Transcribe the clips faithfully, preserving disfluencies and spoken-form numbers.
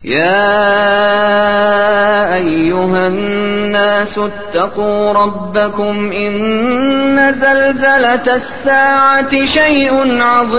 يا أيها الناس اتقوا ربكم إن زلزلة الساعة شيء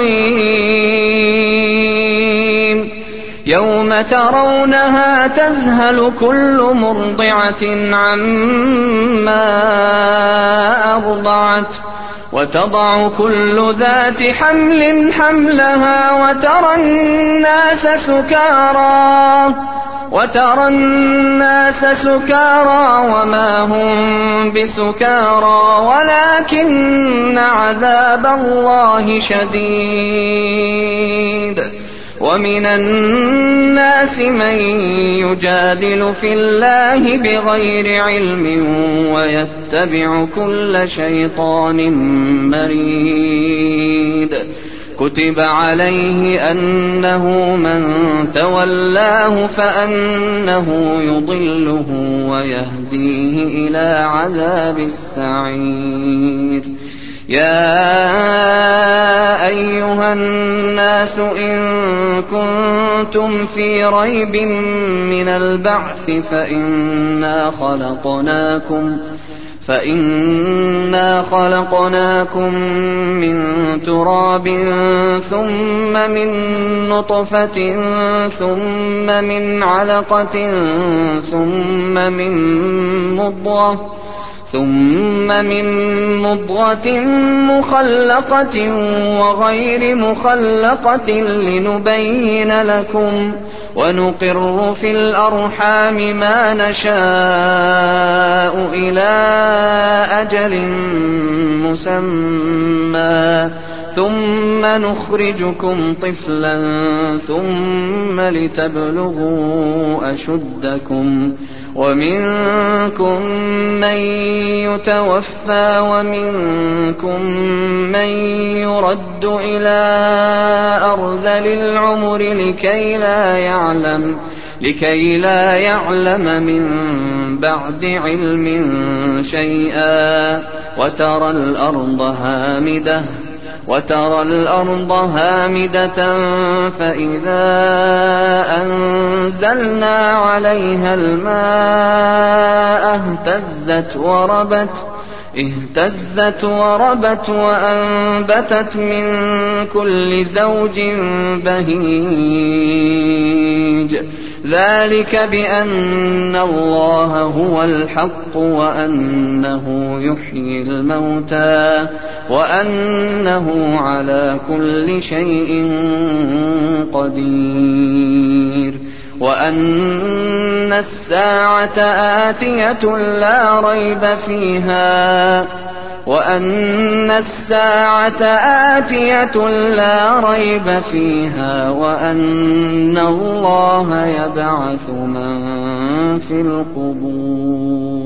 عظيم يوم ترونها تذهل كل مرضعة عما أرضعت وتضع كل ذات حمل حملها وترى الناس سكارى وترى الناس سكارى وما هم بسكارى ولكن عذاب الله شديد. ومن الناس من يجادل في الله بغير علم ويتبع كل شيطان مريد. كتب عليه أنه من تولاه فأنه يضله ويهديه إلى عذاب السعير. يا أيها الناس إن كنتم في ريب من البعث فإنا خلقناكم فإنا خلقناكم من تراب ثم من نطفة ثم من علقة ثم من مضغة ثم من مضغة مخلقة وغير مخلقة لنبين لكم ونقر في الأرحام ما نشاء إلى أجل مسمى ثم نخرجكم طفلا ثم لتبلغوا أشدكم ومنكم من يتوفى ومنكم من يرد إلى أرذل العمر لكي لا يعلم لكي لا يعلم من بعد علم شيئا وترى الأرض هامدة وترى الأرض هامدة فإذا أنزلنا عليها الماء اهتزت وربت اهتزت وربت وأنبتت من كل زوج بهيج. ذلك بأن الله هو الحق وأنه يحيي الموتى وأنه على كل شيء قدير وأن الساعة آتية لا ريب فيها وأن الساعة آتية لا ريب فيها وأن الله يبعث من في القبور.